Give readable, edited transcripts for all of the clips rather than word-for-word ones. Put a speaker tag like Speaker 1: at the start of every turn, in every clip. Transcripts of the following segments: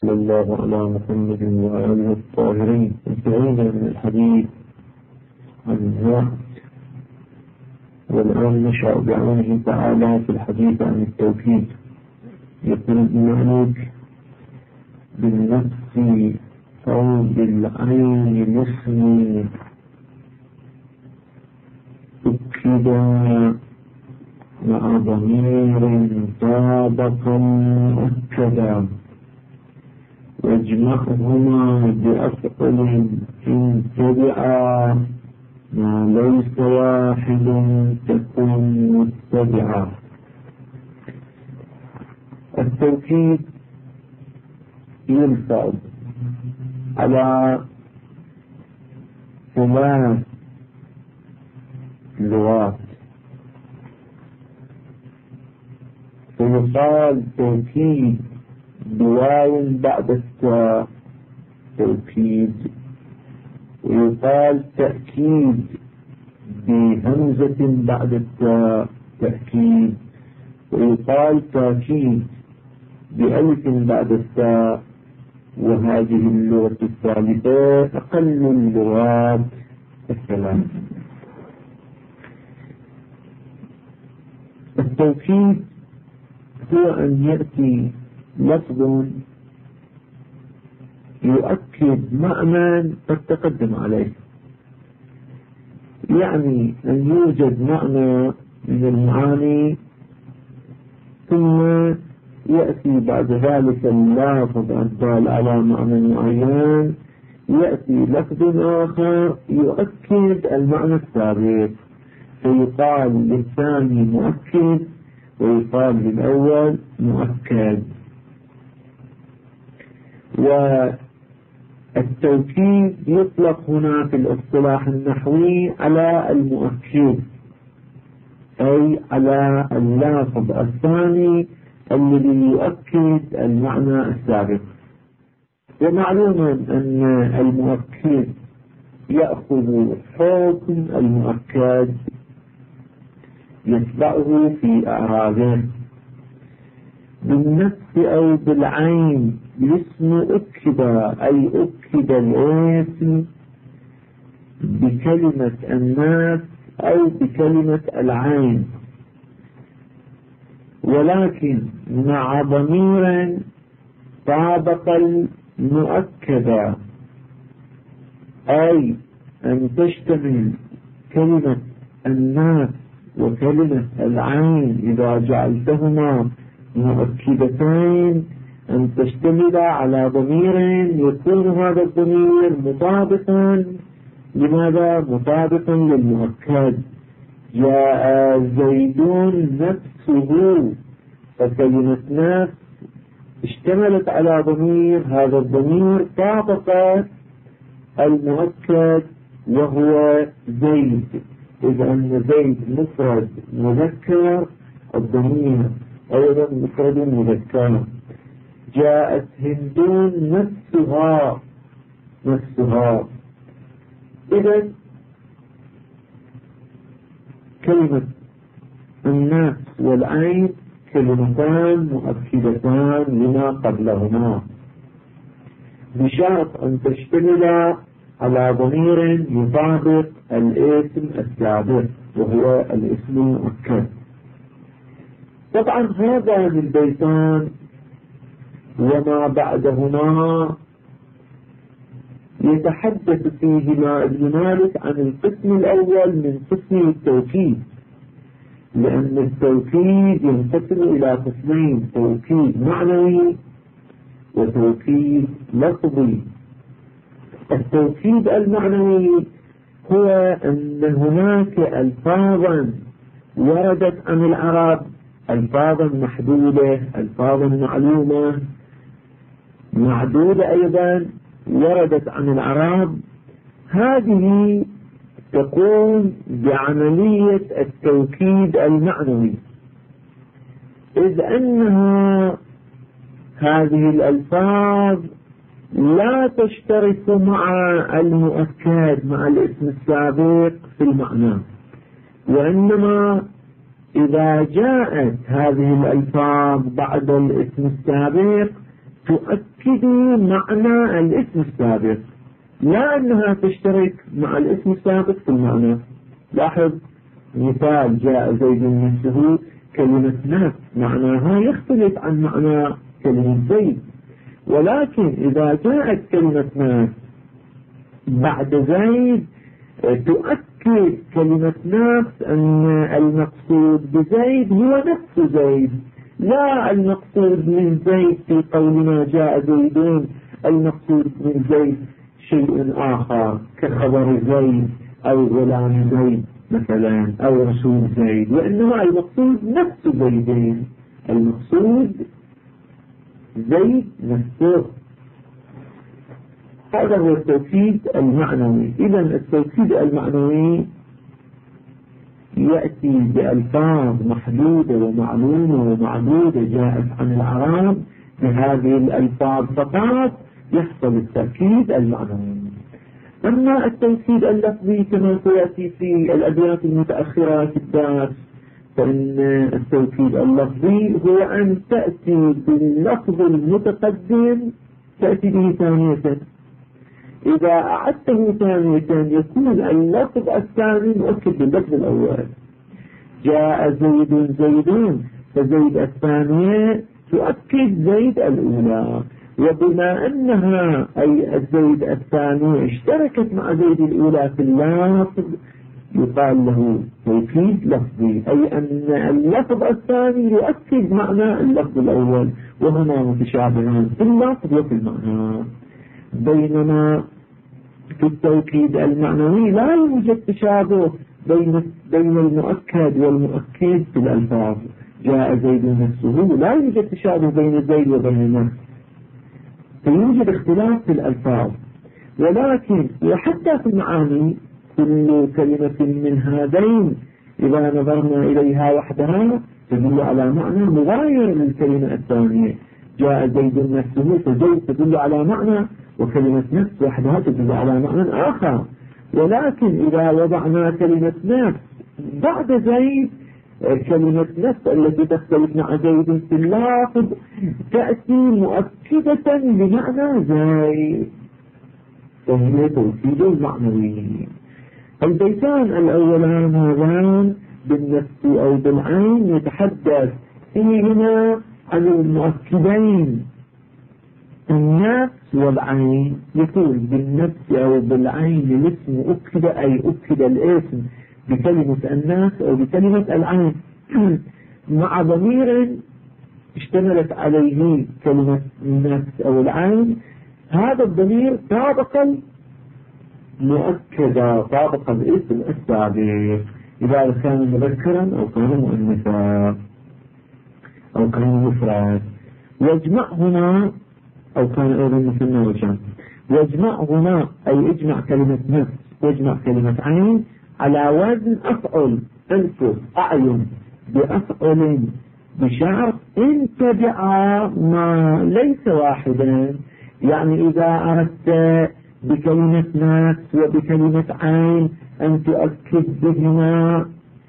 Speaker 1: صلى الله على محمد وآله الطاهرين. انتهينا من الحديث عن الزهد، والآن نشرع بعونه تعالى في الحديث عن التوكيد. يقول المالك: بالنفس أو بالعين الاسم أكدا مع ضمير طابقا مؤكدا، واجمعهما بأفعل إن تبعا ما ليس واحد تكن متبعا. التوكيد ينفع على ثلاث لغات، فيقال توكيد بواو بعد التاء توكيد، ويقال تأكيد بهمزة بعد التاء تأكيد، ويقال تأكيد بألف بعد التاء. وهذه اللغة الثالثة أقل اللغات الثلاث. التوكيد هو أن يأتي لفظ يؤكد معنى قد تقدم عليه، يعني أن يوجد معنى من المعاني ثم يأتي بعد ذلك اللفظ الدال على معنى معين، يأتي لفظ آخر يؤكد المعنى السابق، فيقال للثاني مؤكد ويقال للأول مؤكد. والتوكيد يطلق هنا في الاصطلاح النحوي على المؤكد، أي على اللفظ الثاني الذي يؤكد المعنى السابق. ومعلوم أن المؤكد يأخذ حكم المؤكد يتبعه في أعراضه. بالنفس أو بالعين الاسم أكد، أي أكد الاسم بكلمة النفس أو بكلمة العين، ولكن مع ضمير طابق المؤكد، أي أن تشتمل كلمة النفس وكلمة العين إذا جعلتهما مؤكدتين أن تشتمل على ضمير يكون هذا الضمير مطابقا. لماذا مطابقا للمؤكد؟ جاء زيدون نفسه، فكلمة نفس اشتملت على ضمير، هذا الضمير طابق المؤكد وهو زيد. إذا أن زيد مفرد مذكر، الضمير أيضا مفرد مذكر. جاءت هندون نفسها. إذا كلمة النفس والعين كلمتان مؤكدتان لما قبلهما، بشرط أن تشتمل على ضمير يطابق الاسم السابق وهو الاسم المؤكد. طبعا هذا البيتان وما بعدهما يتحدث فيهما ابن مالك عن القسم الأول من قسم التوكيد، لأن التوكيد ينقسم إلى قسمين: توكيد معنوي وتوكيد لفظي. التوكيد المعنوي هو أن هناك ألفاظا وردت عن العرب، ألفاظا محدودة، ألفاظا معلومة معدودة أيضا وردت عن العرب، هذه تقوم بعملية التوكيد المعنوي، إذ أنها هذه الألفاظ لا تشترك مع المؤكد مع الاسم السابق في المعنى، وإنما إذا جاءت هذه الألفاظ بعد الاسم السابق تؤكد تؤكد معنى الاسم السابق، لا أنها تشترك مع الاسم السابق في المعنى. لاحظ مثال: جاء زيد نفسه، كلمة نفس معناها يختلف عن معنى كلمة زيد، ولكن إذا جاءت كلمة نفس بعد زيد تؤكد كلمة نفس أن المقصود بزيد هو نفس زيد، لا المقصود من زيد في قولنا جاء زيدون المقصود من زيد شيء آخر كخبر زيد أو غلام زيد مثلا أو رسول زيد، وإنما المقصود نفس زيدين، المقصود زيد نفسه. هذا هو التوكيد المعنوي. إذا التوكيد المعنوي يأتي بألفاظ محدودة ومعلومة ومعدودة جاءت عن العرب، بهذه الألفاظ فقط يحصل التأكيد المعنوي. أما التوكيد اللفظي كما سيأتي في الأبيات المتأخرة في الدرس، فإن التوكيد اللفظي هو أن تأتي باللفظ المتقدم تأتي به ثانية، إذا أعدته ثانية يكون اللفظ الثاني مؤكد باللفظ الأول. جاء زيد زيدون، فزيد الثانية تؤكد زيد الأولى، وبما أنها أي الزيد الثانية اشتركت مع زيد الأولى في اللفظ يقال له توكيد لفظي، أي أن اللفظ الثاني يؤكد معنى اللفظ الأول، وهما متشابهان في اللفظ وفي المعنى. بينما في التوكيد المعنوي لا يوجد تشابه بين المؤكد والمؤكد في الألفاظ. جاء زيد نفسه، لا يوجد تشابه بين زيد وبين النفس، فيوجد اختلاف في الألفاظ. ولكن وحتى في المعاني كل كلمة من هذين إذا نظرنا إليها وحدها تدل على معنى مغاير للكلمة الثانية. جاء زيد نفسه، فزيد تدل على معنى، وكلمة نفس وحدها تدل على معنى آخر. ولكن إذا وضعنا كلمة نفس بعد زيد، كلمة نفس التي تختلف مع زيد في اللفظ تأتي مؤكدة لمعنى زيد، فهي توكيد المعنوي. البيتان الأولان هذان بالنفس أو بالعين يتحدث فيهما عن المؤكدين النفس والعين. يقول بالنفس أو بالعين الاسم أكد، أي أكد الاسم بكلمة النفس أو بكلمة العين مع ضمير اشتملت عليه كلمة النفس أو العين. هذا الضمير طابق مؤكدا، طابق الاسم السابق، إذا كان مذكرا أو كان مؤنثا أو كان مفرد. يجمعهما أو كان أيضا مثنى وجمع. يجمعهما أي اجمع كلمة نفس واجمع كلمة عين على وزن أفعل، أنفس أعين بأفعل بشرط إن تبع ما ليس واحدا. يعني إذا أردت بكلمة نفس وبكلمة عين أن تؤكد بهما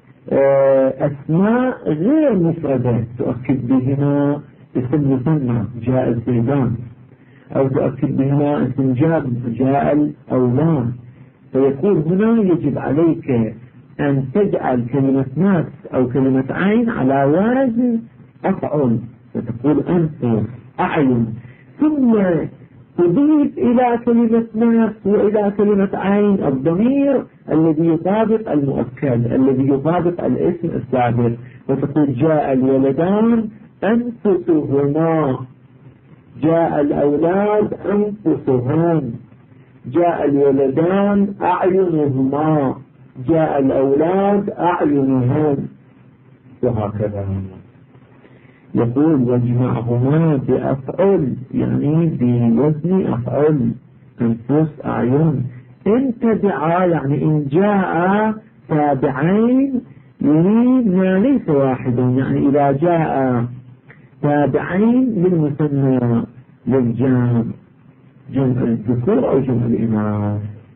Speaker 1: أسماء غير مفردة، تؤكد بهما اسم مثنى جاء الزيدان، أو تؤكد بهما اسم جاب جاء الأولاد، فيقول هنا يجب عليك أن تجعل كلمة نفس أو كلمة عين على وزن أفعل، فتقول أنفس أعين، ثم تضيف إلى كلمة نفس وإلى كلمة عين الضمير الذي يطابق المؤكد الذي يطابق الاسم السابق، وتقول جاء الولدان أنفسهما، جاء الأولاد أنفسهم، جاء الولدان أعينهما، جاء الأولاد أعينهم، وهكذا. يقول واجمعهما بأفعل، يعني بوزن أفعل، أنفس أعين. إن تبعا يعني إن جاء تابعين يريد ما ليس واحدا، يعني إذا جاء تابعين للمثنى للجمع، جمع الذكور أو جمع الإناث،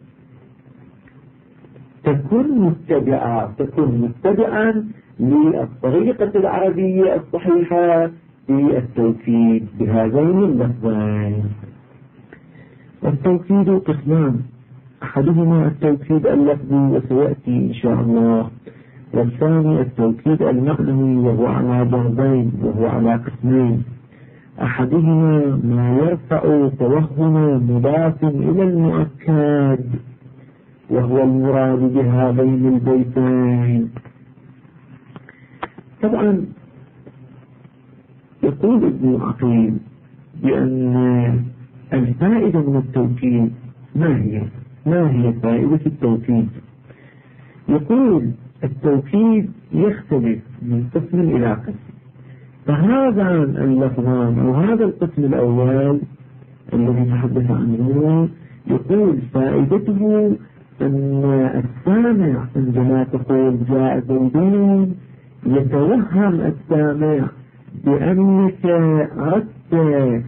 Speaker 1: تكون متبعا للطريقة العربية الصحيحة في التوكيد بهذين اللفظين. التوكيد قسمان، أحدهما التوكيد اللفظي وسيأتي إن شاء الله، والثاني التوكيد المعنوي وهو على ضربين وهو على قسمين. أحدهما ما يرفع توهم مضاف إلى المؤكد وهو المراد بهذين البيتين. طبعا يقول ابن العقيل بأن الفائدة من التوكيد ما هي فائدة التوكيد؟ يقول التوكيد يختلف من قسم إلى قسم، فهذا اللفظان أو هذا القسم الأول الذي نتحدث عنه يقول فائدته أن السامع عندما تقول جاء زيدون يتوهم السامع بأنك أردت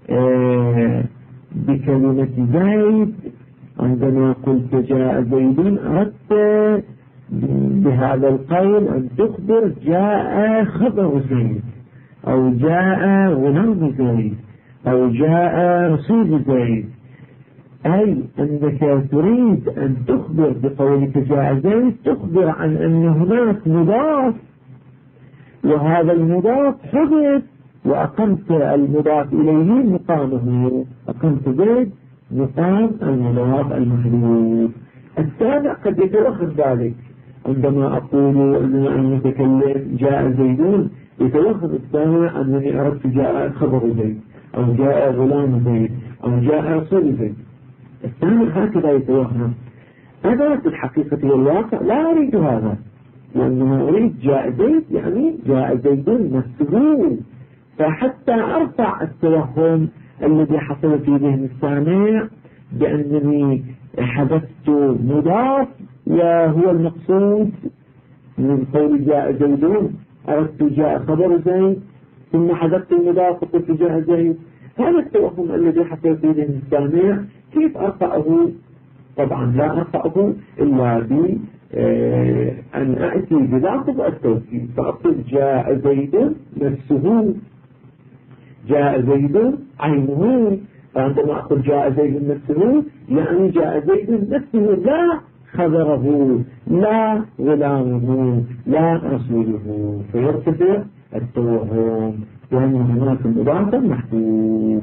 Speaker 1: بكلمة زيد، عندما قلت جاء زيدون أردت بهذا القول أن تخبر جاء خبر زيد أو جاء غلام زيد أو جاء رسول زيد، أي أنك تريد أن تخبر بقولك جاء زيد تخبر عن أن هناك مضاف وهذا المضاف حدث وأقمت المضاف إليه مقامه، أقمت زيد مقام المضاف المحذوف. السابع قد يتوهم ذلك عندما أقول أن يتكلم جاء زيدون يتوهم السامع أنني أردت جاء خبر زيد أو جاء غلام زيد أو جاء رسول زيد. السامع هكذا يتوهم. أنا في الحقيقة والواقع لا أريد هذا، لأنه أريد جاء زيد يعني جاء زيدون نفسه، فحتى أرفع التوهم الذي حصل في ذهن السامع بأنني حدثت مضاف وهو المقصود من قول جاء زيدون أردت جاء خبر زيد ثم حدثت المضاف وقلت جاء زيد، هذا التوهم الذي حصل في ذهن السامع كيف أرفعه؟ طبعا لا أرفعه إلا أن أأتي بلفظ التوكيد، فأقول جاء زيد نفسه، جاء زيد عينه، فعندما أقول جاء زيد نفسه يعني جاء زيد نفسه لا خبره لا غلامه لا رسوله، فيرتفع التوهم لأن هناك مضاف محذوف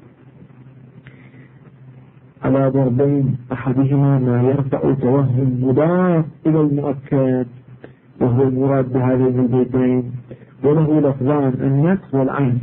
Speaker 1: على ضربين، أحدهما ما يرفع توهم مضاف إلى المؤكد وهو المراد بهذين البيتين، وله لفظان النفس والعين،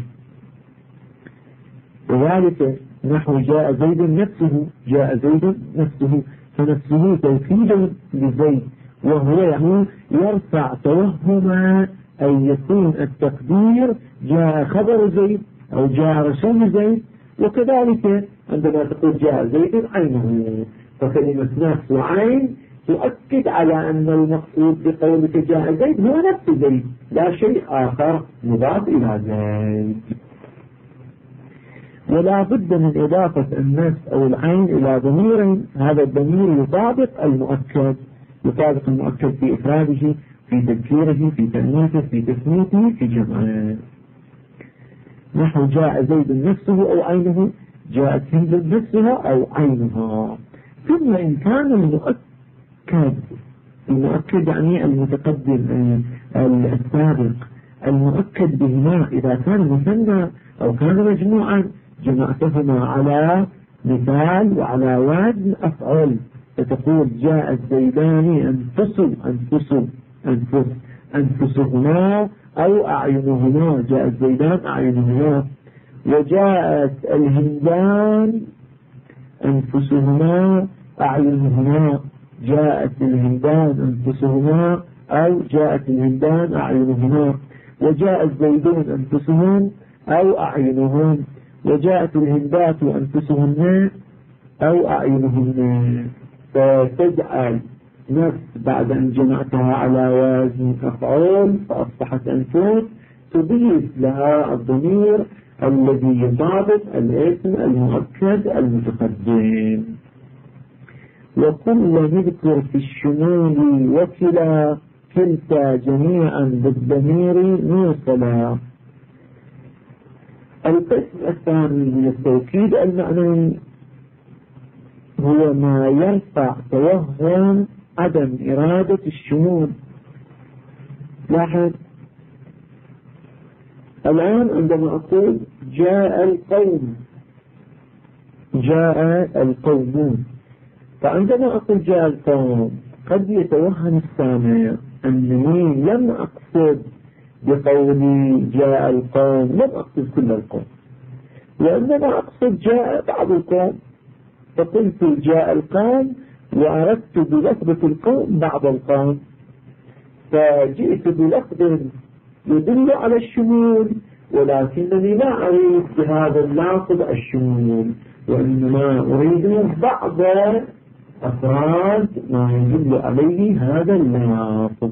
Speaker 1: وذلك نحو جاء زيد نفسه، جاء زيد نفسه، فنفسه توكيد لزيد وهو يعني يرفع توهم أن يكون التقدير جاء خبر زيد أو جاء رسول زيد. وكذلك عندما تقول جاء زيد عينه، فكلمة نفس وعين تؤكد على أن المقصود بقولك جاء زيد هو نفس زيد لا شيء آخر مضاف إلى زيد. ولا بد من إضافة النفس أو العين إلى ضمير، هذا الضمير يطابق المؤكد، يطابق المؤكد في إفراده في تذكيره في تأنيثه في تثنيته في جمعه. نحو جاء زيد نفسه أو عينه، جاءت هند نفسها أو عينها. ثم إن كان المؤكد يعني المتقدم السابق المؤكد بهما إذا كان مثنى أو كان مجموعا جمعتهما على مثال وعلى وزن أفعل، فتقول جاء الزيدان أنفسهما أو أعينهما، جاء الزيدان أعينهما، وجاءت الهندان أنفسهما أعينهما، جاءت الهندان أنفسهما أو جاءت الهندان أعينهما، وجاء الزيدون أنفسهم أو أعينهم، وجاءت الهندات أنفسهن أو أعينهن. فتجعل نفس بعد أن جمعتها على وزن أفعال فأصبحت أنفس، تضيف لها الضمير الذي يطابق الاسم المؤكد المتقدم. وكل نذكر في الشمول وكلا كلتا جميعا بالضمير موصلا. القسم الثاني من التوكيد المعنوي هو ما يرفع توهم عدم إرادة الشمول. لاحظ الآن عندما أقول جاء القوم، جاء القومون، فعندما أقول جاء القوم قد يتوهم السامع أنني لم أقصد بقولي جاء القوم، لم أقصد كل القوم، وإنما أقصد جاء بعض القوم، فقلت جاء القوم وأردت بلفظة القوم بعض القوم، فجئت بلفظ يدل على الشمول، ولكنني لا أريد بهذا اللفظ الشمول، وإنما أريد بعض أفراد ما يدل عليه هذا اللفظ.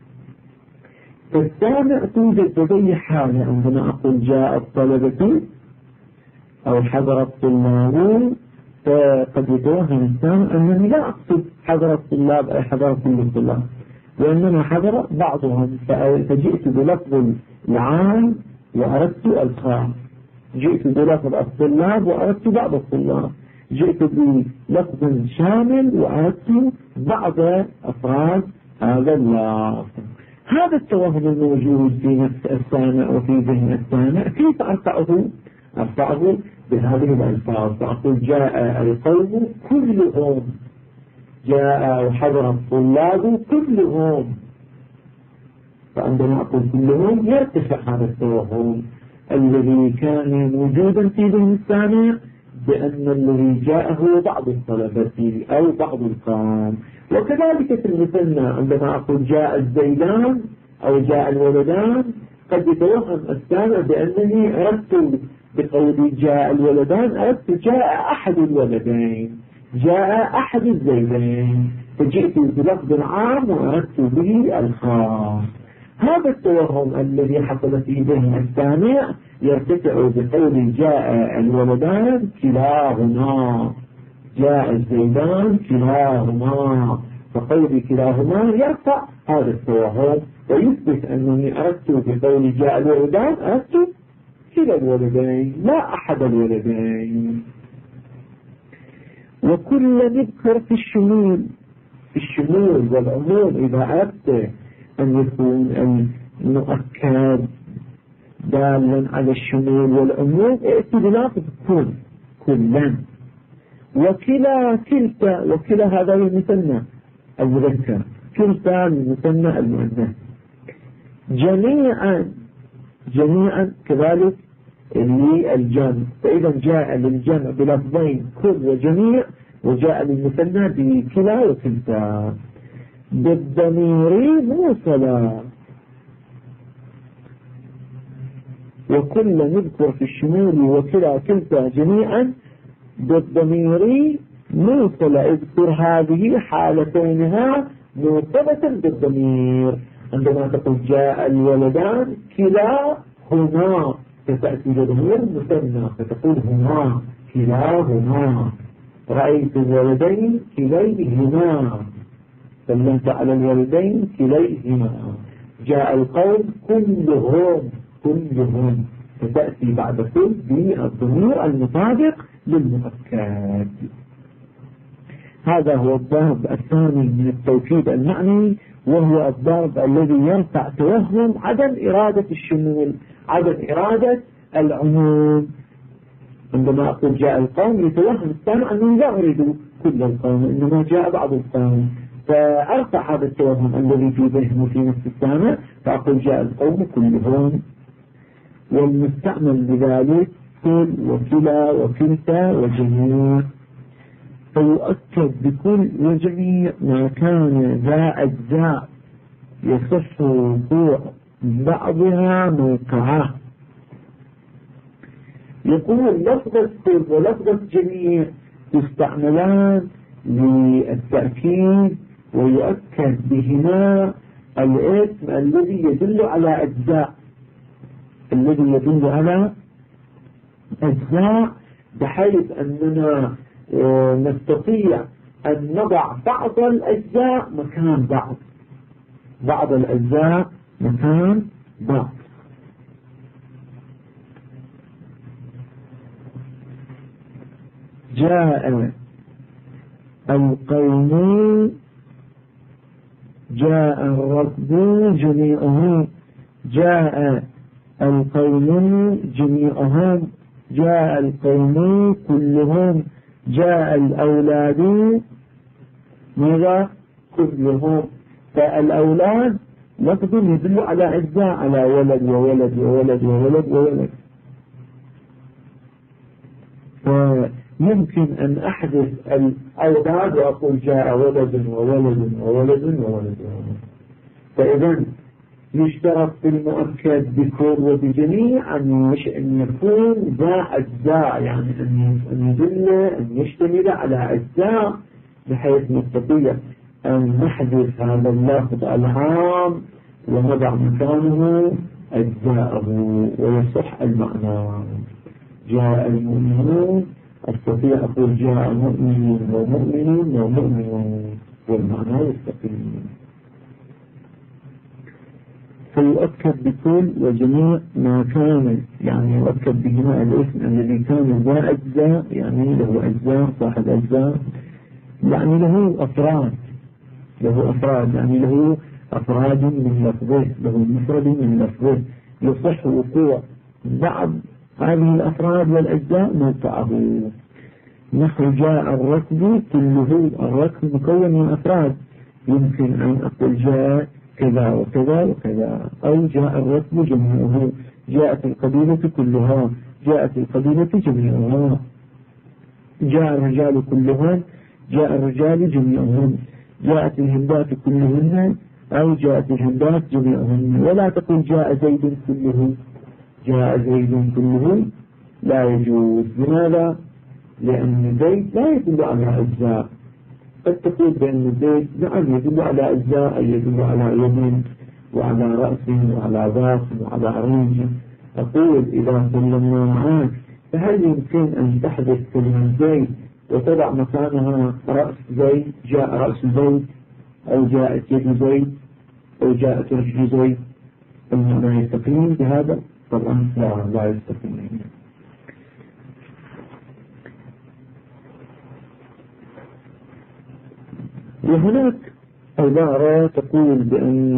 Speaker 1: فالسامع توجد لدي حالة عندما أقول جاء الطلبة أو حضر الطلاب، فقد يتوهم السامع أنني لا أقصد حضر الطلاب أي حضر كل الطلاب، وإنما حضر بعضهم، فجئت بلفظ العام وأردت الخاص، جئت بلفظ الطلاب وأردت بعض الطلاب، جئت بلفظ شامل وأردت بعض أفراد هذا اللفظ. هذا التوهم الموجود في نفس السامع وفي ذهن السامع كيف أرفعه؟ أرفعه بهذه الألفاظ، فأقول جاء القوم كلهم، جاء وحضر الطلاب كلهم، فعندما أقول كلهم يرتفع هذا التوهم الذي كان موجودا في ذهن السامع بأن الذي جاء هو بعض الطلبة أو بعض القوم. وكذلك في المثنى عندما أقول جاء الزيدان أو جاء الولدان قد يتوهم السامع بأنني أردت بقولي جاء الولدان أردت جاء أحد الولدين، جاء أحد الزيدين، فجئت بلفظ عام وأردت به الخاص. هذا التوهم الذي حصل في ذهن السامع يرتفع بقول جاء الولدان كلاهما، جاء الزيدان كلاهما، فقول كلاهما يرفع هذا التوهم ويثبت أنني أردت بقول جاء الولدان أردت كلا الولدين لا أحد الولدين. وكل نذكر في الشمول، في الشمول والعموم إذا أردت أن يكون المؤكد دالا على الشمول والعموم ائت بلفظ كلا، وكلا كلتا، وكلا هذا المثنى المذكر، كلتا المثنى المؤنث، جميعا كذلك للجمع، فإذا جاء للجمع بلفظين كل وجميع، وجاء للمثنى بكلا وكلتا. بالضمير موصلا، وكل نذكر في الشمول وكلا كلتا جميعا بالضمير موصلا، اذكر هذه حالتينها موصلة بالضمير. عندما تقول جاء الولدان كلاهما فتأتي بضمير مثنى فتقول هما كلاهما، رأيت الولدين كليهما، سلمت على الولدين كليهما، جاء القوم كلهم فتأتي بعد كل بالضمير المطابق للمؤكد. هذا هو الضرب الثاني من التوكيد المعنوي، وهو الضرب الذي يرفع توهم عدم إرادة الشمول، عدم إرادة العموم. عندما أقول جاء القوم يتوهم السامع أنه لا أريد كل القوم، إنما جاء بعض القوم، فأرفع هذا التوهم الذي في ذهنه في نفس السامع، فأقول جاء القوم كلهم. والمستعمل بذلك كل وكلا وكلتا وجميع، فيؤكد بكل وجميع ما كان ذا أجزاء يصح وقوع بعضها موقعه. يقول لفظة كل ولفظة جميع يستعملان للتأكيد، ويؤكد بهما الاسم الذي يدل على أجزاء، الذي يدل على أجزاء، بحيث أننا نستطيع أن نضع بعض الأجزاء مكان بعض الأجزاء مكان بعض. جاء القوم جاء الركب جميعهم جاء القوم جميعهم جاء القوم كلهم جاء الأولاد ماذا كلهم. فالأولاد لفظ يدل على أجزاء على ولد وولد وولد وولد وولد. فيمكن أن أحدث الأولاد وأقول جاء ولد وولد وولد وولد. فإذا يشترط في المؤكد بكل وبجميع أن يكون ذا أجزاء، يعني أن يدل أن يشتمل على أجزاء بحيث نستطيع أن نحذف هذا اللفظ العام ونضع مكانه أجزاءه ويصح المعنى. جاء المؤمنون أستطيع أقول جاء مؤمن ومؤمن ومؤمن والمعنى يستقيم. فيؤكد بكل وجميع ما كان، يعني يؤكد بهما الاسم الذي كان ذا أجزاء، يعني له أجزاء صاحب أجزاء، يعني له أفراد يعني له أفراد من لفظه، له مفرد من لفظه يصح وقوع بعض هذه الأفراد والأجزاء موقعه. نحو جاء الركب كله، الركب مكون من أفراد، يمكن أن أقول جاء كذا وكذا وكذا، أو جاء الركب جميعه، جاءت القبيلة كلها، جاءت القبيلة جميعها، جاء الرجال كلهم، جاء الرجال جميعهم، جاءت الهندات كلهن، أو جاءت الهندات جميعهن. ولا تقول جاء زيد كله، جاء زيد كله لا يجوز. لماذا؟ لأن زيد لا يدل على أجزاء. قد تقول بأن زيد نعم يدل على أجزاء، يدل على يد وعلى رأس وعلى ذات وعلى رنج. أقول إذا سلمنا معك فهل يمكن أن تحدث كلمة زيد وتضع مكانها رأس زيد، جاء رأس زيد، أو جاءت يد زيد، أو جاءت رجل زيد؟ المعنى يستقيم بهذا؟ طبعا لا يستقيم. وهناك عبارة تقول بأن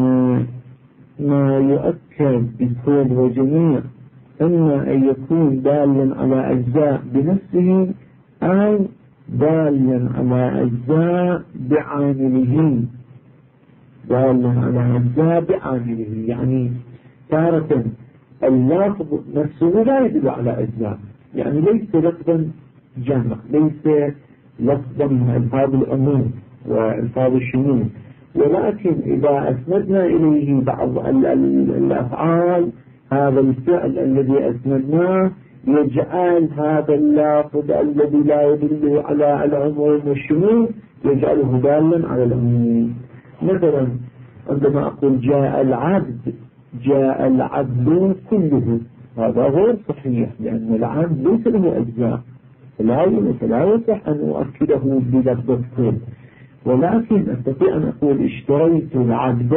Speaker 1: ما يؤكد بكل وجميع إما أن يكون دالا على أجزاء بنفسه أو دالا على أجزاء بعامله، دالا على أجزاء بعامله. يعني تارة اللفظ نفسه لا يدل على أجزاء، يعني ليس لفظا جمع، ليس لفظا من ألفاظ العموم وألفاظ الشمول، ولكن إذا أسندنا إليه بعض الأفعال هذا الفعل الذي أسندناه يجعل هذا اللفظ الذي لا يدل على العموم والشمول يجعله دالا على العموم. مثلا عندما أقول جاء العبد، جاء العبد كله، هذا غير صحيح لأن العبد ليس له أجزاء، فلا يصح أن أؤكده بلفظ كل. ولكن أستطيع أن أقول اشتريت العبد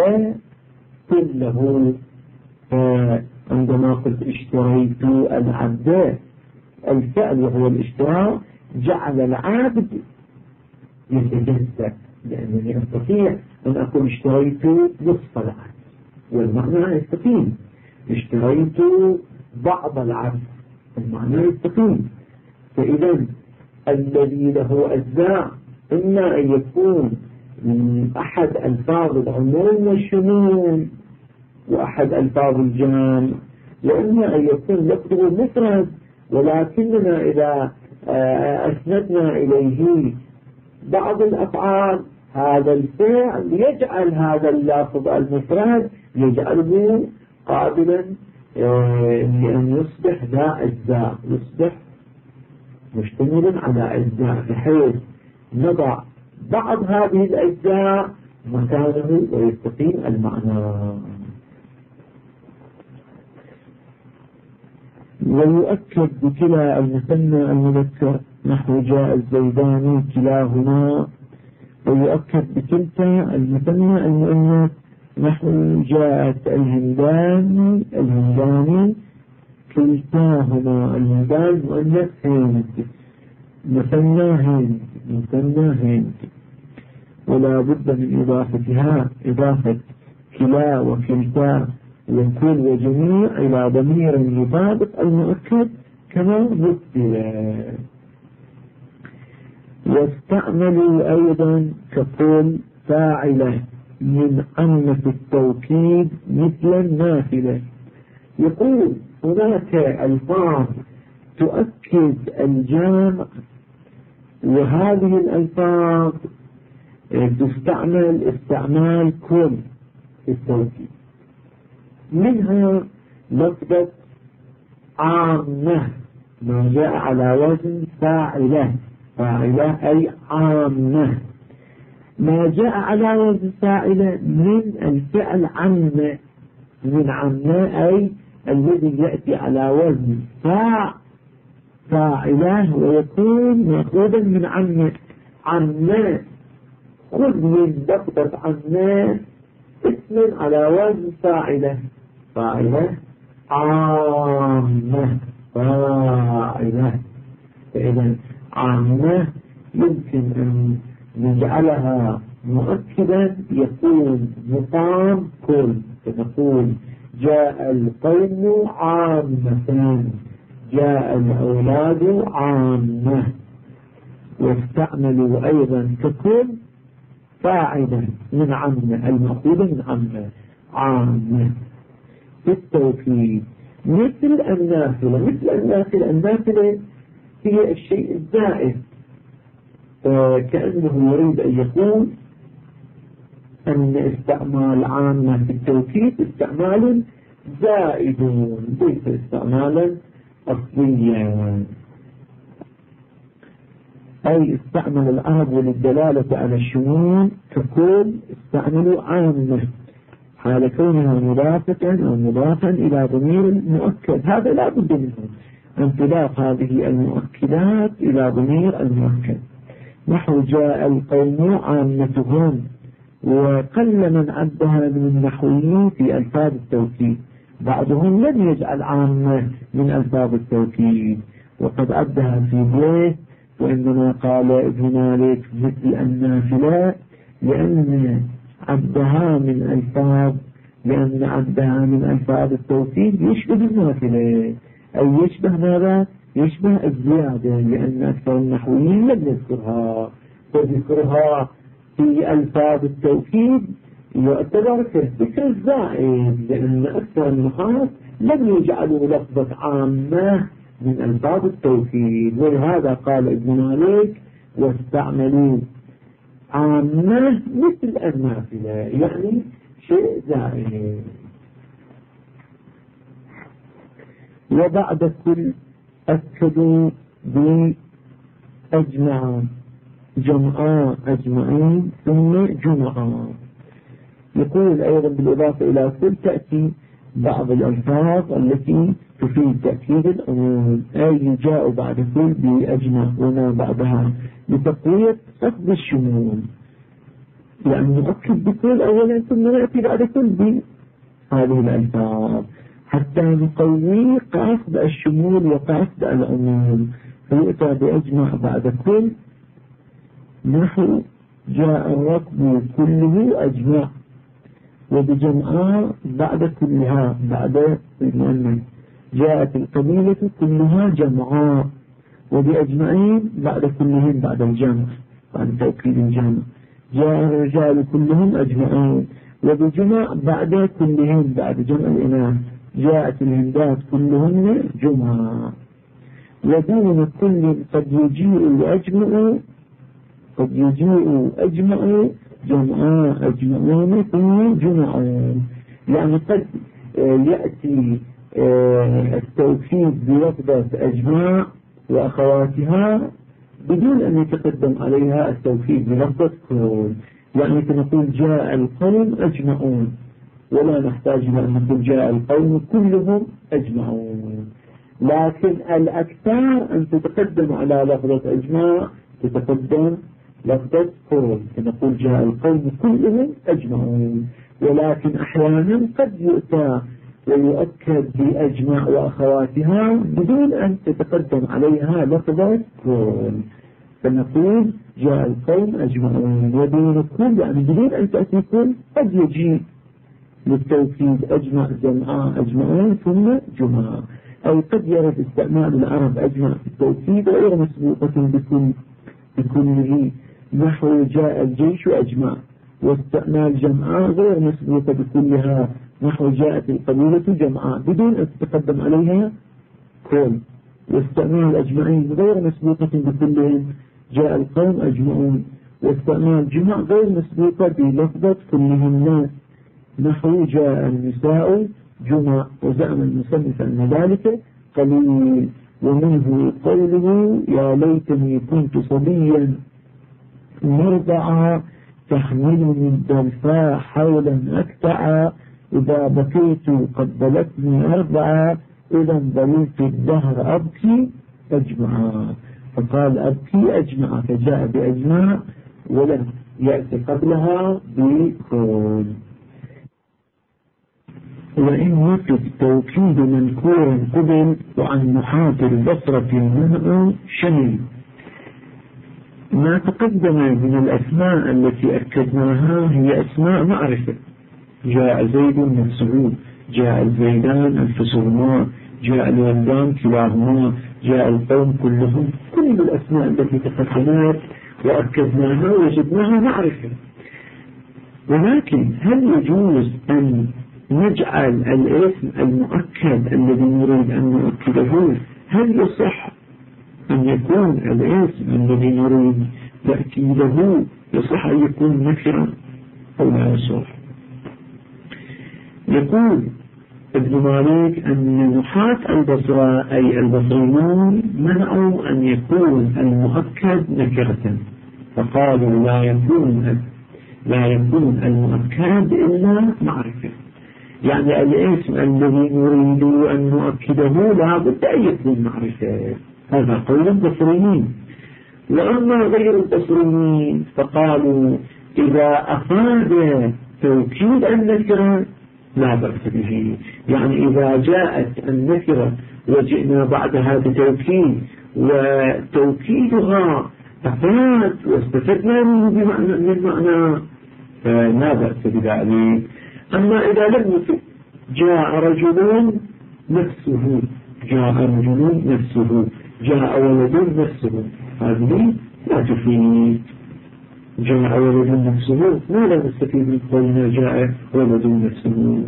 Speaker 1: كله. عندما قلت اشتريت العبد الفعل وهو الاشتراء جعل العبد يتجزأ، لأنني أستطيع أن أقول اشتريت نصف العبد والمعنى يستقيم، اشتريت بعض العبد المعنى يستقيم. فإذا الذي له أجزاء إما أن يكون من أحد ألفاظ العموم والشمول وأحد ألفاظ الجمع، وإما أن يكون لفظه مفرد، ولكننا إذا أسندنا إليه بعض الأفعال هذا الفعل يجعل هذا اللفظ المفرد يجعله قابلا لأن يصبح ذا أجزاء، يصبح مشتملا على أجزاء، بحيث نضع بعض هذه الأجزاء مكانه ويستقيم المعنى. ويؤكد بكلا المثنى المذكر نحو جاء الزيدان كلاهما، ويؤكد بكلتا المثنى المؤنث نحو جاءت الهندان كلتاهما، الهندان مؤنث هند. مثنى هند، ولا بد من إضافتها إضافة كلا وكلتا وكل وجميع إلى ضمير يطابق المؤكد كما مثل. واستعملوا أيضا كقول فاعلة من عامة التوكيد مثل النافلة. يقول هناك ألفاظ تؤكد الجمع، وهذه الألفاظ تستعمل استعمال كل في التوكيد. منها لفظة عامة ما جاء على وزن فاعلة أي عامة، ما جاء على وزن فاعلة من الفعل عامة، من عامة أي الذي يأتي على وزن فاعلة ويكون مأخوذا من عامة. خذ من لفظة عامة اسم على وزن فاعلة عامة فاعلة. فإذا عامة يمكن أن نجعلها مؤكدا يكون مقام كل، فنقول جاء القوم عامة، جاء الأولاد عامة. واستعملوا أيضا ككل فاعلا من عامة المأخوذة من عامة في التوكيد مثل النافلة هي الشيء الزائد، كأنه يريد أن يقول أن استعمال عامة في التوكيد استعمال زائد ليس استعمالا أصليا. أي استعمل العرب للدلالة على الشمول ككل استعملوا عامة حال كونها مضافة أو مضافا إلى ضمير المؤكد. هذا لا بد منه أن تضاف هذه المؤكدات إلى ضمير المؤكد، نحو جاء القوم عامتهم، وقل من عدها من النحويين في ألفاظ التوكيد، بعضهم لم يجعل عامة من ألفاظ التوكيد وقد عدها في بيت، وإنما قال ابن مالك مثل النافلة لأن عدها من ألفاذ التوكيد يشبه النافلة، أي يشبه ماذا؟ يشبه الزيادة، لأن أكثر النحويين لم يذكرها، فذكرها في ألفاظ التوكيد يعتبر كالذكر الزائد، لأن أكثر النحاة لم يجعلوا لفظة عامة من ألفاظ التوكيد. ولهذا قال ابن مالك واستعملوا عامة مثل النافلة، يعني شيء زائد. وبعد كل أكدوا بأجمع جمعاء أجمعين ثم جمعاء. يقول أيضا بالإضافة إلى كل تأتي بعض الألفاظ التي تفيد تأكيد الأمور، أي جاء بعد كل بأجمع وما بعدها لتقوية قصد الشمول، لأن نؤكد بكل أولا ثم نأتي بعد كل بهذه الألفاظ حتى نقوي قصد الشمول وقصد الأمور، فيؤتى بأجمع بعد كل، نحو جاء الركب كله أجمع، وبجمعاء بعد كلها بعد المؤنث، جاءت القبيلة كلها جمعاء، وبأجمعين بعد كلهم بعد الجمع بعد توكيد الجمع، جاء الرجال كلهم أجمعين، وبجمع بعد كلهم بعد جمع الإناث، جاءت الهندات كلهن جمعاء. ودون كل قد يجيء أجمع جمعاء أجمعون ثم جمعون، يعني قد يأتي التوكيد بلفظة أجماع وأخواتها بدون أن يتقدم عليها التوكيد بلفظة كل، يعني نقول جاء القوم أجمعون ولا نحتاج إلى أن نقول جاء القوم كلهم أجمعون، لكن الأكثر أن تتقدم على لفظة أجماع تتقدم لفظة كل، نقول جاء القوم كلهم أجمعون. ولكن أحيانا قد يؤتى ويؤكد بأجمع وأخواتها بدون أن تتقدم عليها لفظة كل. فنقول جاء القوم أجمعون، ودون كل يعني بدون أن تأتي كل. قد يجي للتوكيد أجمع جمعاء أجمعون ثم جمعاء، أو قد يرد استعمال العرب أجمع في التوكيد غير مسبوقة بكله، نحو جاء الجيش أجمع، واستعمال جمعاء غير مسبوقة بكلها، نحو جاءت القبيلة جمعاء بدون أن تتقدم عليها كل. واستعمال أجمعين غير مسبوقة بكلهم، جاء القوم أجمعون، واستعمال جمع غير مسبوقة بلفظة كلهم، نحو جاء النساء جمع. وزعم المصنف أن ذلك قليل. ومنه قوله يا ليتني كنت صبيا مرضعا تحملني الدلفاء حولا أكتعا، إذا بكيت قد بلتني أربعا، إذا ضللت الدهر أبكي أجمعا. فقال أبكي أجمع، فجاء بأجمع ولم يأتي قبلها بكل. وإن وقف توكيد منكور قبل، وعن نحاة البصرة المنع شمل. ما تقدم من الأسماء التي أكدناها هي أسماء معرفة، جاء زيد نفسه، جاء الزيدان أنفسهما، جاء الولدان كلاهما، جاء القوم كلهم. كل الأسماء التي تقدمت وأكدناها وجدناها معرفة. ولكن هل يجوز أن نجعل الاسم المؤكد الذي نريد أن نؤكده، هل يصح أن يكون الاسم الذي نريد تأكيده يصح أن يكون نكرا أو لا يصح؟ يقول ابن مالك أن نحاة البصرة أي البصريون منعوا أن يكون المؤكد نكرة، فقالوا لا يكون المؤكد إلا معرفة. يعني الاسم الذي نريد أن نؤكده لا بد أن يكون معرفة، هذا قول البصريين. وأما غير البصريين فقالوا إذا أفاد توكيد النكرة لا بأس به، يعني إذا جاءت النكرة وجئنا بعدها بتوكيد وتوكيدها أفاد واستفدنا من المعنى فلا بأس بذلك. أما إذا لم يفد جاء رجل نفسه، جاء رجل نفسه، جاء ولد نفسه، هذه لا تفيد. جاء ولد نفسه ما لا نستفيد من قولنا جاء ولد نفسه،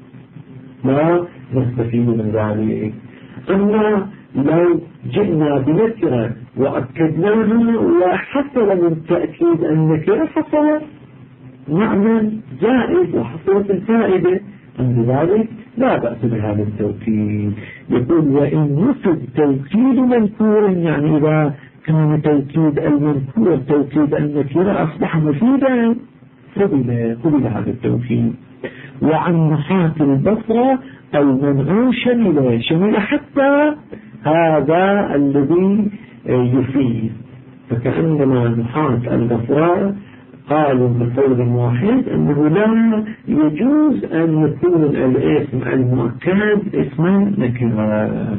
Speaker 1: لا نستفيد من ذلك. أما لو جئنا بنكرة وأكدناها وحصل من تأكيد النكرة حصل معنى زائد وحصلت الفائدة، عند ذلك لا بأس بهذا التوكيد. يقول وإن يفد توكيد منكور، يعني إذا كان توكيد المنكور توكيد النكرة أصبح مفيدا قبل هذا التوكيد. وعن نحاة البصرة المنع شمل حتى هذا الذي يفيد. فكأنما نحاة البصرة قالوا بقول واحد أنه لا يجوز أن يكون الاسم المؤكد اسما نكرا.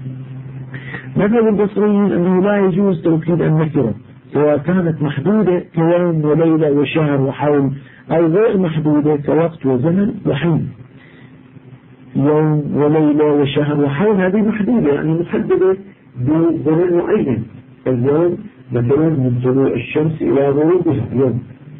Speaker 1: مثل البصريين أنه لا يجوز توكيد النكرة سواء كانت محدودة كيوم وليلة وشهر وحول، أو غير محدودة كوقت وزمن وحين. يوم وليلة وشهر وحول هذه محدودة، يعني محددة بزمن معين. اليوم مثلا من طلوع الشمس إلى غروبها يوم،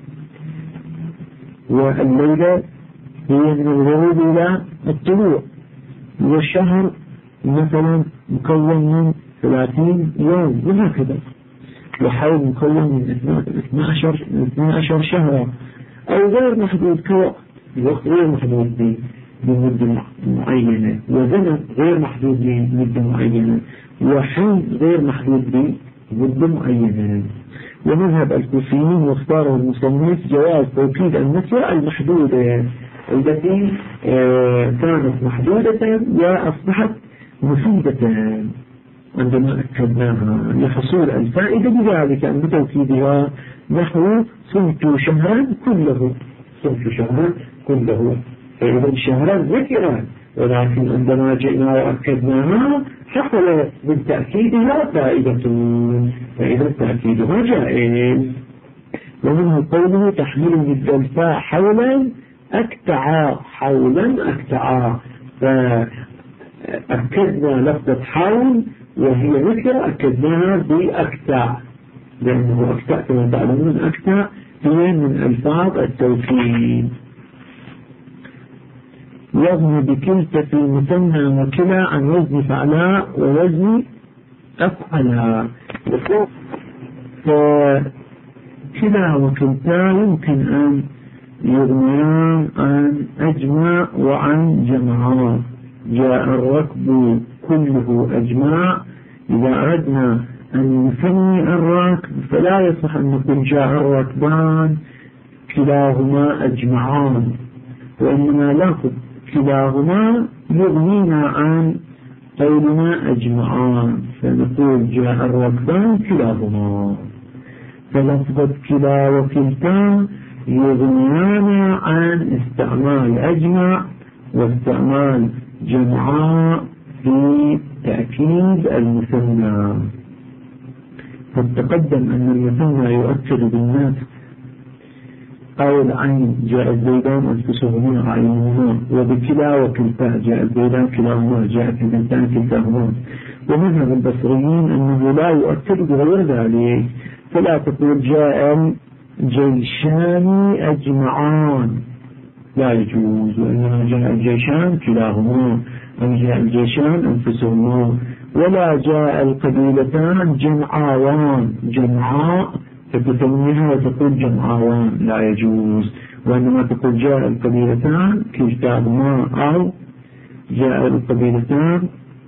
Speaker 1: والليلة هي من الغروب إلى الطلوع، والشهر مثلا مكون من 30 يوم وهكذا، وحول مكون من 12 شهرا. أو غير محدود كوقت، الوقت غير محدود بمدة معينة، وزمن غير محدود بمدة معينة، وحين غير محدود بمدة معينة. ومذهب الكوفيين واختاره المصنف جواز توكيد النكرة المحدودة التي كانت محدودة وأصبحت مفيدة عندما أكدناها لحصول الفائدة بذلك أن بتوكيدها نحو صمت شهرا كله، صمت شهرا كله. فإذا شهرا نكرا ولكن عندما جئنا وأكدناها حصل من تأكيدها فإذا تأكيدها جائز. ومنه قوله تحميل بالدلفاء حولا أكتعا، حولا أكتعا، فأكدنا لفظة حول وهي نكرة أكدناها بأكتع، لأنه أكتع كما تعلمون أكتع هي من ألفاظ التوكيد. وزن بكلتا في المثنى وكلا عن وزن فعلاء ووزن أفعلا. فكلا وكلتا يمكن أن يغنيان عن أجمع وعن جمعات. جاء الركب كله أجمع، إذا أردنا أن نسمي الركب فلا يصح أن نقول جاء الركبان كلاهما أجمعان، وإنما لفظ كلاهما يغنينا عن قولنا أجمعان، فنقول جاء الركبان كلاهما. فلفظة كلا وكلتا يغنيان عن استعمال أجمع واستعمال جمعاء في تأكيد المثنى. فتقدم أن المثنى يؤكد بالناس أو العين جاء الزيدان أنفسهما عينهما، وبكلا وكلتا جاء الزيدان كلاهما، جاءت الإنسان كلتاهما. ومذهب البصريين أنه لا يؤكد بغير ذلك، فلا تقول جاء الجيشان أجمعان، لا يجوز، وإنما جاء الجيشان كلاهما أو جاء الجيشان أنفسهما. ولا جاء القبيلتان جمعاوان، جمعاء فتسميها وتقول جمعاوان، لا يجوز، وإنما تقول جاء القبيلتان كلتاهما أو جاء القبيلتان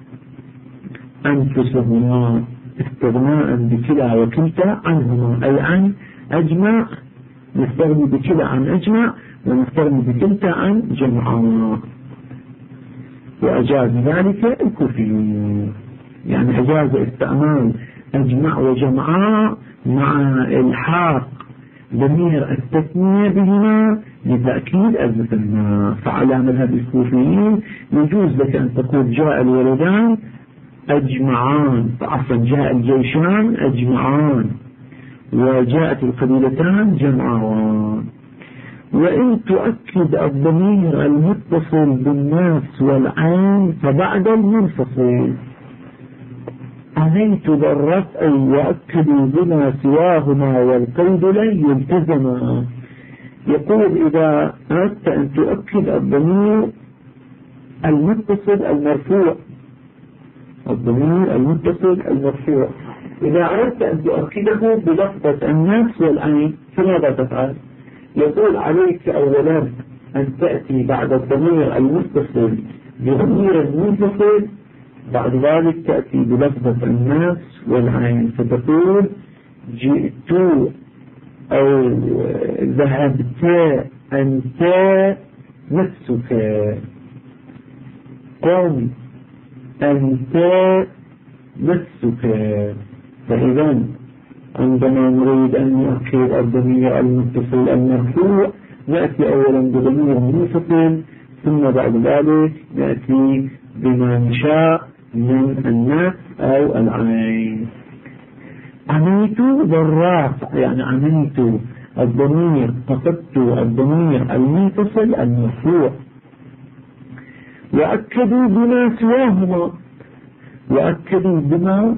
Speaker 1: أنفسهما، استغناء بكلا وكلتا عنهما، أي عن أجمع، نستغني بكلا عن أجمع ونستغني بكلتا عن جمعاء. وأجاز ذلك الكوفيون، يعني أجاز استعمال أجمع وجمعاء مع إلحاق ضمير التثنية بهما لتأكيد المثنى. فعلى مذهب الكوفيين يجوز لك أن تقول جاء الولدان أجمعان، فعفوا جاء الجيشان أجمعان، وجاءت القبيلتان جمعان. وإن تؤكد الضمير المتصل بالناس والعين فبعد المنفصل أنيت بالرفع يؤكد بما سواهما والقيد لن يلتزما. يقول إذا أردت أن تؤكد الضمير المتصل المرفوع، الضمير المتصل المرفوع إذا أردت أن تؤكده بلفظة النفس والعين فماذا تفعل؟ يقول عليك أولا أن تأتي بعد الضمير المتصل بضمير منفصل، بعد ذلك تأتي بلفظة النفس والعين، فتقول جئت أو ذهبت أنت نفسك، قم أنت نفسك. فإذا عندما نريد أن نؤكد الضمير المتصل المرفوع نأتي أولا بضمير منفصل، ثم بعد ذلك نأتي بما نشاء من النفس أو العين. عميت بالرافع، يعني عميت الضمير، قصدت الضمير المنفصل المرفوع. وأكدوا بما سواهما، وأكدوا بما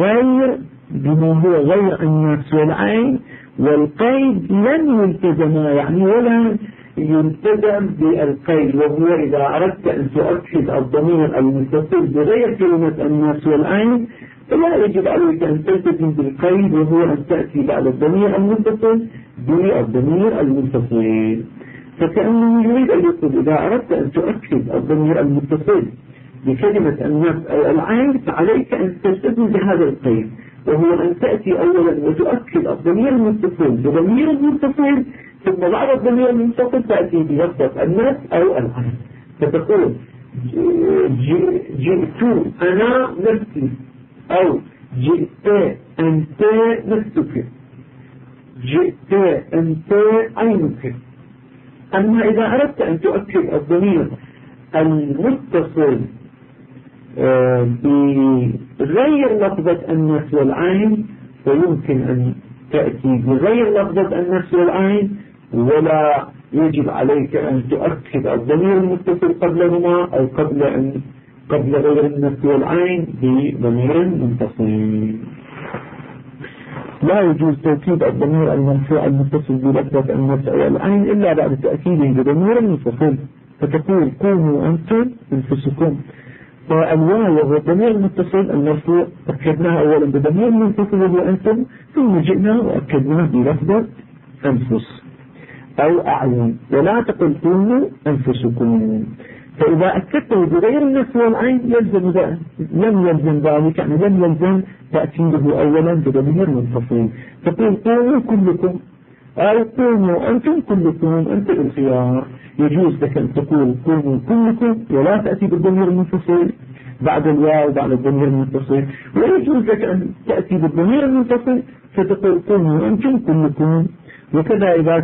Speaker 1: هو غير النفس والعين والقيد لن يلتزما، يعني ولا يلتزم بالقيد، وهو إذا أردت أن تؤكد الضمير المتصل بغير كلمة النفس والعين فلا يجب عليك أن تلتزم بالقيد، وهو أن تأتي بعد الضمير المتصل بالضمير المنفصل. فكأنه يريد أن يقول إذا أردت أن تؤكد الضمير المتصل بكلمة النفس أو العين فعليك أن تلتزم بهذا القيد، وهو أن تأتي أولا وتؤكد الضمير المتصل بضمير المتصل، ثم بعد الضمير المتصل تأتي بلفظة النفس أو العين، فتقول جئت أنا نفسي، أو جئت أنت نفسك، جئت أنت عينك. أما إذا أردت أن تؤكد الضمير المتصل بغير لفظة النفس والعين فيمكن أن تأتي بغير لفظة النفس والعين، ولا يجب عليك أن تؤكد الضمير المتصل قبلهما أو قبل غير النفس والعين بضمير منفصل. لا يجوز توكيد الضمير المرفوع المتصل بلفظة النفس والعين إلا بعد تأكيده بضمير منفصل، فتقول قوموا أنتم أنفسكم. فالواو وهو الضمير المتصل المرفوع أكدناه أولا بضمير منفصل وهو أنتم، ثم جئنا وأكدناه بلفظة أنفس أو أعين، ولا تقل قوموا أنفسكم. فإذا أكدته بغير النفس والعين لم يلزم ذلك، يعني لم يلزم تأكيده أولا بضمير منفصل، تقول قوموا كلكم أو قوموا أنتم كلكم، أنت الخيار. يجوز لك أن تقول قوموا كلكم ولا تأتي بالضمير المنفصل بعد الواو بعد الضمير المنفصل، ويجوز لك أن تأتي بالضمير المنفصل فتقول قوموا أنتم كلكم. وكذا إذا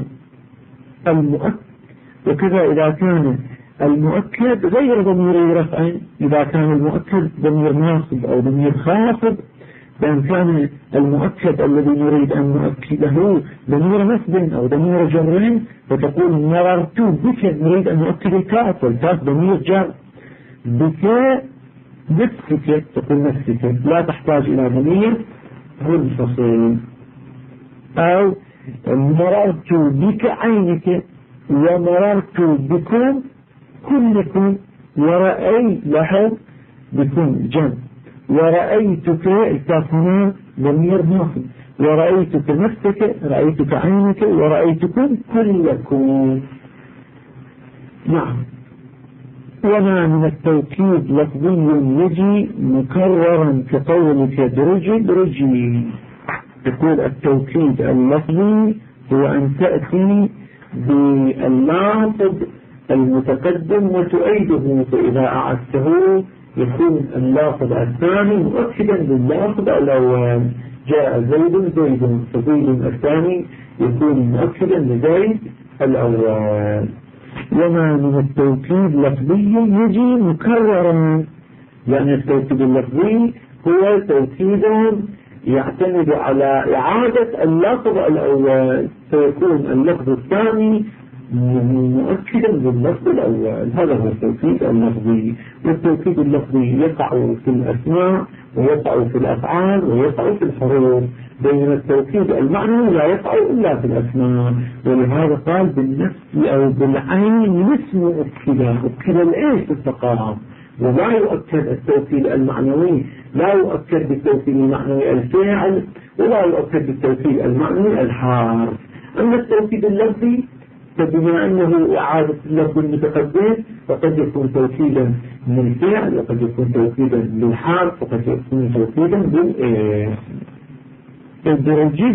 Speaker 1: كان المؤكد غير ضمير رفع، إذا كان المؤكد ضمير ناصب أو ضمير خافض، فإن كان المؤكد الذي نريد أن نؤكده ضمير نصب أو ضمير جر فتقول مررت بك، نريد أن نؤكد الكاف، والكاف ضمير جر. بك نفسك، تقول نفسك، لا تحتاج إلى ضمير منفصل. أو مررت بك عينك ومررت بكم كلكم، ورأي لاحظ بكم جمع، ورأيتك الكاف هنا ضمير ناصب، ورأيتك نفسك، رأيتك عينك، ورأيتكم كلكم. نعم. وما من التوكيد لفظي يجي مكررا كقولك درجي درجي. يقول التوكيد اللفظي هو أن تأتي باللافظ المتقدم وتؤيده، فإذا أعدته يكون اللافظ الثاني مؤكدا لللافظ الأول. جاء زيد زيد، فزيد الثاني يكون مؤكدا لزيد الأول. وما من التوكيد لفظي يجي مكررا، يعني التوكيد اللفظي هو توكيد يعتمد على إعادة اللفظ الأول، فيكون اللفظ الثاني مؤكدا لللفظ الأول. هذا هو التوكيد اللفظي. والتوكيد اللفظي يقع في الأسماء ويقع في الأفعال ويقع في الحروف، بينما التوكيد المعنوي لا يقع إلا في الأسماء. ولهذا قال بالنفس أو بالعين اسم أكد الإيش فقط، ولا يؤكد التوكيد المعنوي، لا يؤكد بالتوكيد المعنوي الفعل، ولا يؤكد بالتوكيد المعنوي الحرف. أما التوكيد اللفظي فبما أنه إعادة اللفظ المتقدم فقد يكون توكيدا للفعل، وقد يكون توكيدا للحرف، وقد يكون توكيدا بالإيه. الدرجي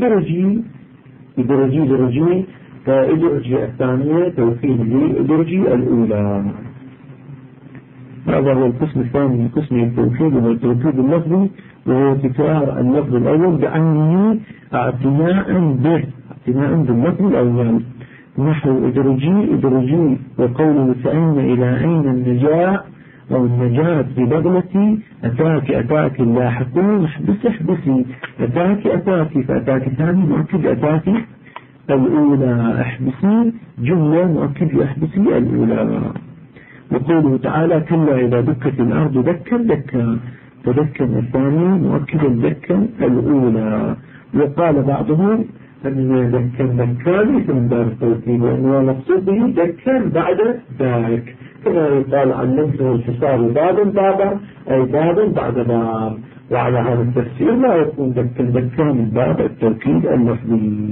Speaker 1: درجي فالدرجي الثانية توكيد للدرجي الأولى. هذا هو القسم الثاني من قسم التوكيد، وهو التوكيد اللفظي، وهو تكرار اللفظ الأول بعينه اعتناء باللفظ الأول. نحو ادرجي وقوله فأين إلى أين النجاة أو النجاة ببغلتي، أتاك اللاحقون احبسي، أتاك فأتاك ثاني مؤكد أتاك الأولى، احبسي جملة مؤكد احبسي الأولى. وقوله تعالى كلا إذا دكت الأرض دكا، فدكا الثاني مؤكد الدكا الأولى. وقال بعضهم أن دكا ليس من باب التوكيد، وأنه مقصود به دكا بعد ذلك، كما يقال عن نفسه الحصار بابا أي باب بعد باب. وعلى هذا التفسير لا يكون دكا من باب التوكيد اللفظي.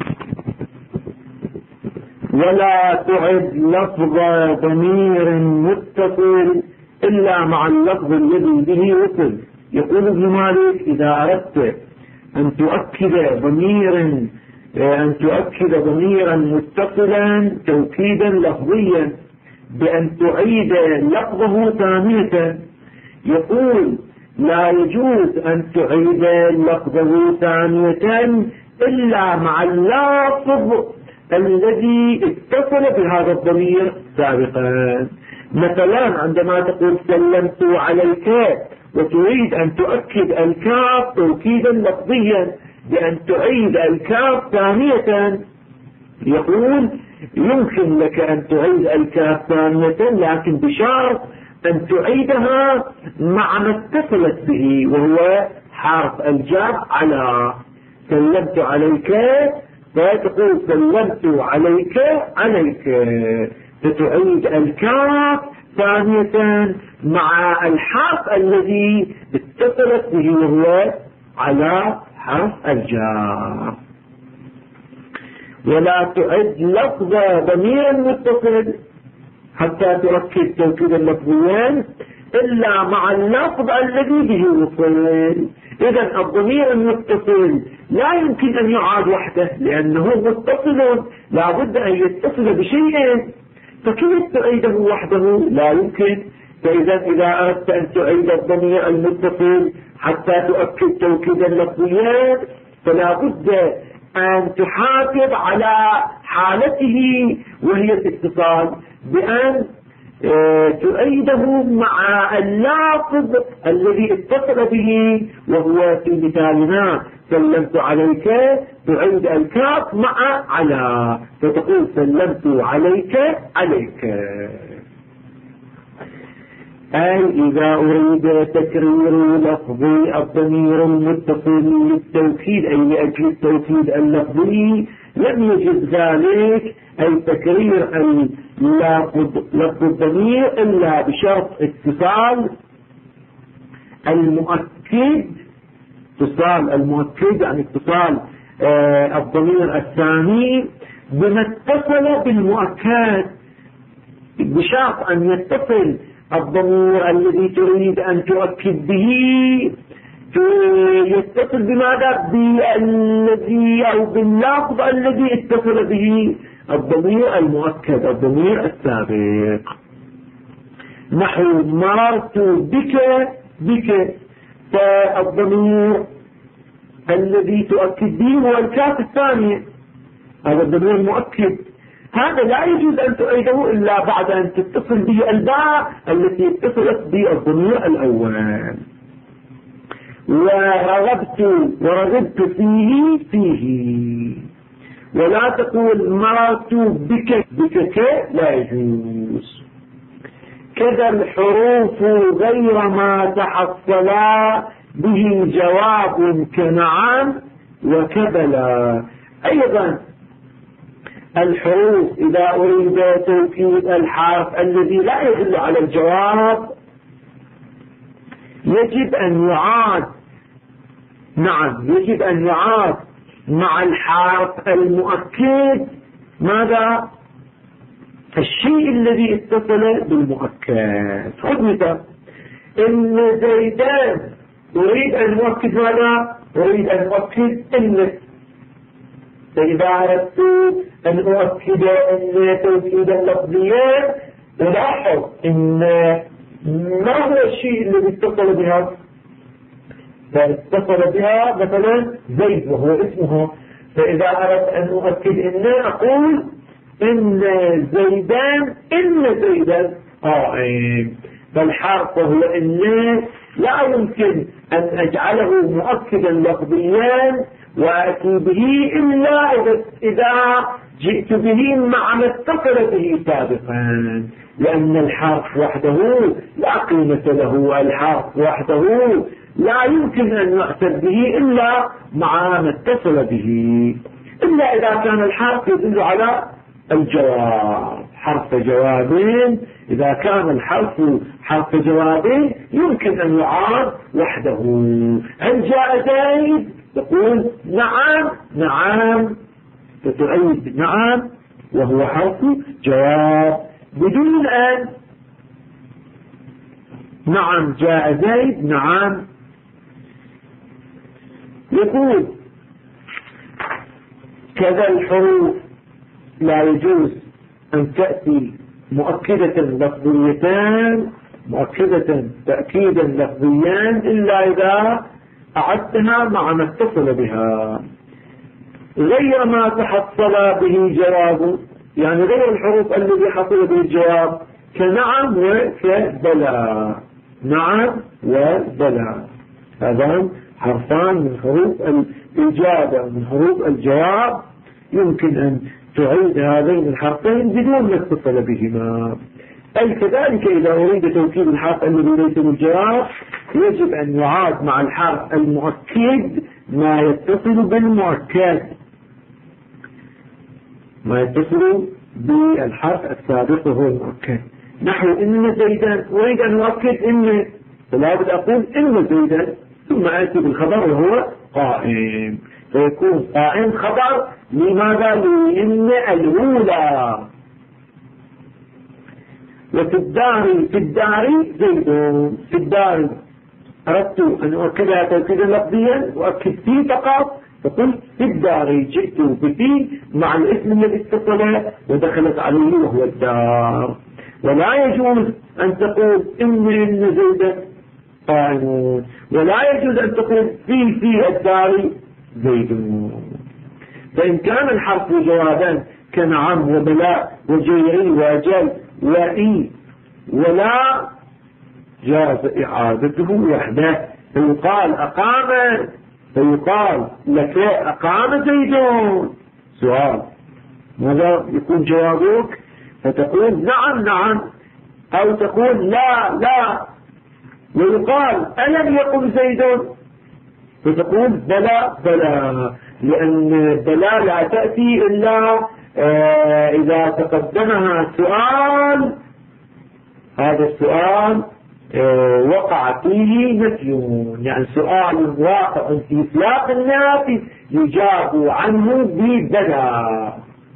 Speaker 1: ولا تعد لفظ ضمير متصل إلا مع اللفظ الذي به وصل. يقول ابن مالك إذا أردت أن تؤكد ضميرا متصلا توكيدا لفظيا بأن تعيد لفظه ثانية، يقول لا يجوز أن تعيد لفظه ثانية إلا مع اللفظ الذي اتصل بهذا الضمير سابقا. مثلا عندما تقول سلمت عليك وتريد أن تؤكد الكاف توكيدا لفظيا بأن تعيد الكاف ثانية، يقول يمكن لك أن تعيد الكاف ثانية لكن بشرط أن تعيدها مع ما اتصلت به وهو حرف الجر على. سلمت عليك فتقول سلمت عليك عليك، فتعيد الكاف ثانية مع الحرف الذي اتصلت به وهو على حرف الجر. ولا تعد لفظ ضمير متصل حتى تركز توكيدا لفظيا إلا مع اللفظ الذي به وصل. إذا الضمير المتصل لا يمكن أن يعاد وحده لأنه متصل، لا بد أن يتصل بشيء، فكيف تعيده وحده؟ لا يمكن. فإذا إذا أردت أن تعيد الضمير المتصل حتى تؤكد توكيدا لفظيا فلا بد أن تحافظ على حالته وهي الاتصال بأن تؤيده مع اللافظ الذي اتصل به وهو في مثالنا سلمت عليك تعيد الكاف مع على فتقول سلمت عليك عليك. أي إذا أريد تكرير لفظي الضمير المتصل للتوكيد أي لأجل التوكيد اللفظي لم يجد ذلك أي تكرير لفظ الضمير إلا بشرط اتصال المؤكد. اتصال المؤكد يعني اتصال الضمير الثاني بما اتصل بالمؤكد، بشرط أن يتصل الضمير الذي تريد أن تؤكد به يتصل بماذا؟ بالذي أو باللفظ الذي اتصل به الضمير المؤكد الضمير السابق. نحو مررت بك فالضمير الذي تؤكد به هو الكاف الثانية، هذا الضمير المؤكد، هذا لا يجوز أن تعيده إلا بعد أن تتصل به الباء التي اتصلت بالضمير الأول. ورغبت فيه ولا تقول مررت بك لا يجوز. كذا الحروف غير ما تحصل به جواب كنعم وكبلا. أيضا الحروف إذا أريد توكيد الحرف الذي لا يدل على الجواب يجب أن يعاد، يجب أن يعاد مع الحرف المؤكد ماذا؟ الشيء الذي اتصل بالمؤكد. خذ مثال، إن زيدان أريد أن أؤكد ماذا؟ أريد أن أؤكد إن. فإذا أردت أن أؤكد أن توكيدا لفظيا ألاحظ إن ما هو الشيء الذي اتصل بها؟ فاتصل بها مثلا زيد وهو اسمه، فإذا أردت أن أؤكد إن أقول إن زيدان قائم. فالحرف هو إن لا يمكن أن أجعله مؤكدا لفظيا وأتي به إلا إذا جئت به مع ما اتصل به سابقا، لأن الحرف وحده لا قيمة له، الحرف وحده لا يمكن أن يعتد به إلا مع ما اتصل به، إلا إذا كان الحرف يدل على الجواب، حرف جواب. إذا كان الحرف حرف جواب يمكن أن يعاد وحده. أن جاء زيد تقول نعم فتعيد نعم وهو حرف جواب بدون أن نعم جاء زيد نعم. يقول كذا الحروف لا يجوز أن تأتي مؤكدة لفظيتان مؤكدة تأكيدا لفظيا إلا إذا أعدتها مع ما اتصل بها، غير ما تحصل به جواب، يعني غير الحروف الذي حصل به الجواب كنعم وكبلا. نعم وبلا هذان حرفان من حروف الإجابة ومن حروف الجواب، يمكن أن تعيد هذين الحرفين بدون ما تتصل بهما. أي كذلك إذا أريد توكيد الحرف الذي ليس بالجواب يجب أن يعاد مع الحرف المؤكد ما يتصل بالمؤكد، ما يتصل بالحرف السابق وهو المؤكد. نحو إن زيدا، أريد أن أؤكد إن، فلا بد أقول إن زيدا ثم آتي بالخبر وهو قائم، فيكون قائم خبر. لماذا؟ لإن الأولى. وفي الدار، في الدار زيد، في الدار أردت أن أؤكدها توكيدا لفظيا وأكد فيه فقط، فقلت في الدار، جئت بفي مع الاسم الذي اتصل ودخلت عليه وهو الدار. ولا يجوز أن تقول إن زيدا قائم، ولا يجوز أن تقول في الدار زيد. فإن كان الحرف جوابا كنعم وبلاء وجيري وجل وإي ولا، جاز إعادته وحده، فيقال أقام، فيقال لك أقام زيد. سؤال ماذا يكون جوابك؟ فتقول نعم نعم، أو تقول لا لا. ويقال ألم يقم زيد؟ فتقول بلى بلى، لأن بلى لا تأتي إلا إذا تقدمها سؤال، هذا السؤال وقع فيه نفي، يعني سؤال واقع في سياق النافي يجاب عنه ببلى.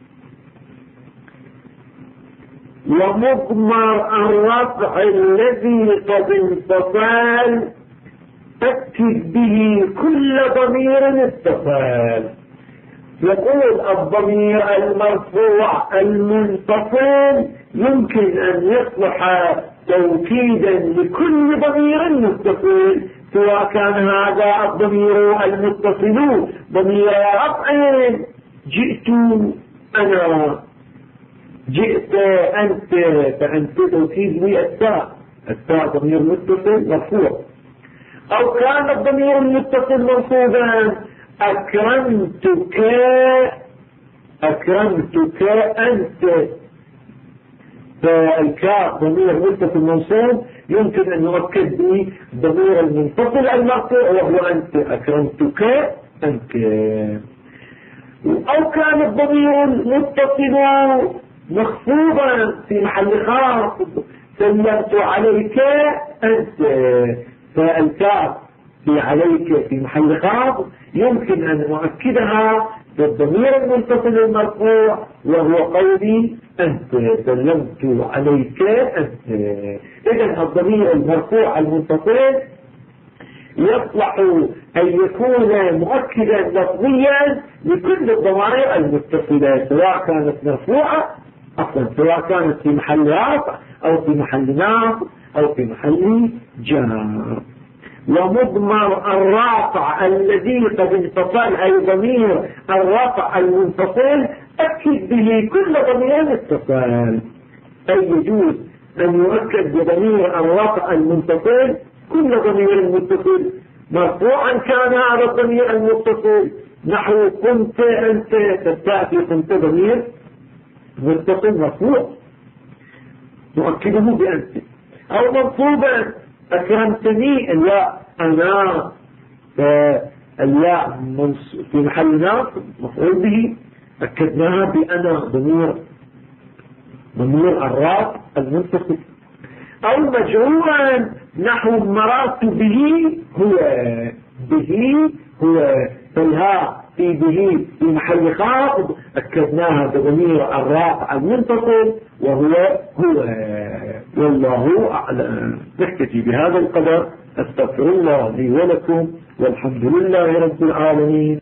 Speaker 1: ومضمر الرفع الذي قد انفصل أكد به كل ضمير اتصل. يقول الضمير المرفوع المنفصل يمكن أن يصلح توكيدا لكل ضمير متصل، سواء كان هذا الضمير المتصل ضمير رفع، جئت أنا، جئت أنت، فأنت توكيد للتاء، التاء ضمير متصل مرفوع. أو كان الضمير المتصل منصوبا، أكرمتك، أكرمتك أنت، فالكاء ضمير متصل منصوب يمكن أن نؤكد به ضمير المنفصل المرفوع وهو أنت، أكرمتك أنت. أو كان الضمير المتصل مخفوضا في محل خاص، سلمت عليك أنت، فالكاف في عليك في محل خاص يمكن أن نؤكدها بالضمير المتصل المرفوع وهو قولي أنت، سلمت عليك أنت. إذن الضمير المرفوع المتصل يصلح أن يكون مؤكدا لفظيا لكل الضمائر المتصلة، سواء كانت مرفوعة أصلا، سواء كانت في محل رفع أو في محل نصب أو في محل جر. ومضمر الرافع الذي قد انفصل، أي ضمير الرفع المنفصل أكد به كل ضمير اتصال، أي يجوز أن يؤكد بضمير الرفع المنفصل كل ضمير متصل، مرفوعا كان هذا الضمير المتصل، نحو كنت أنت، تأتي كنت ضمير متصل مرفوع نؤكده بأنت. أو منصوبا، أكرمتني، الياء أنا، فالياء في محل ناصب مفعول به أكدناها بأنا، ضمير الراء المنفصل. أو مجرورا، نحو مررت به هو، به هو، فالهاء في به في محل خاطب أكدناها بضمير الراء المنفصل وهو هو. والله أعلم. نكتفي بهذا القدر. أستغفر الله لي ولكم، والحمد لله رب العالمين.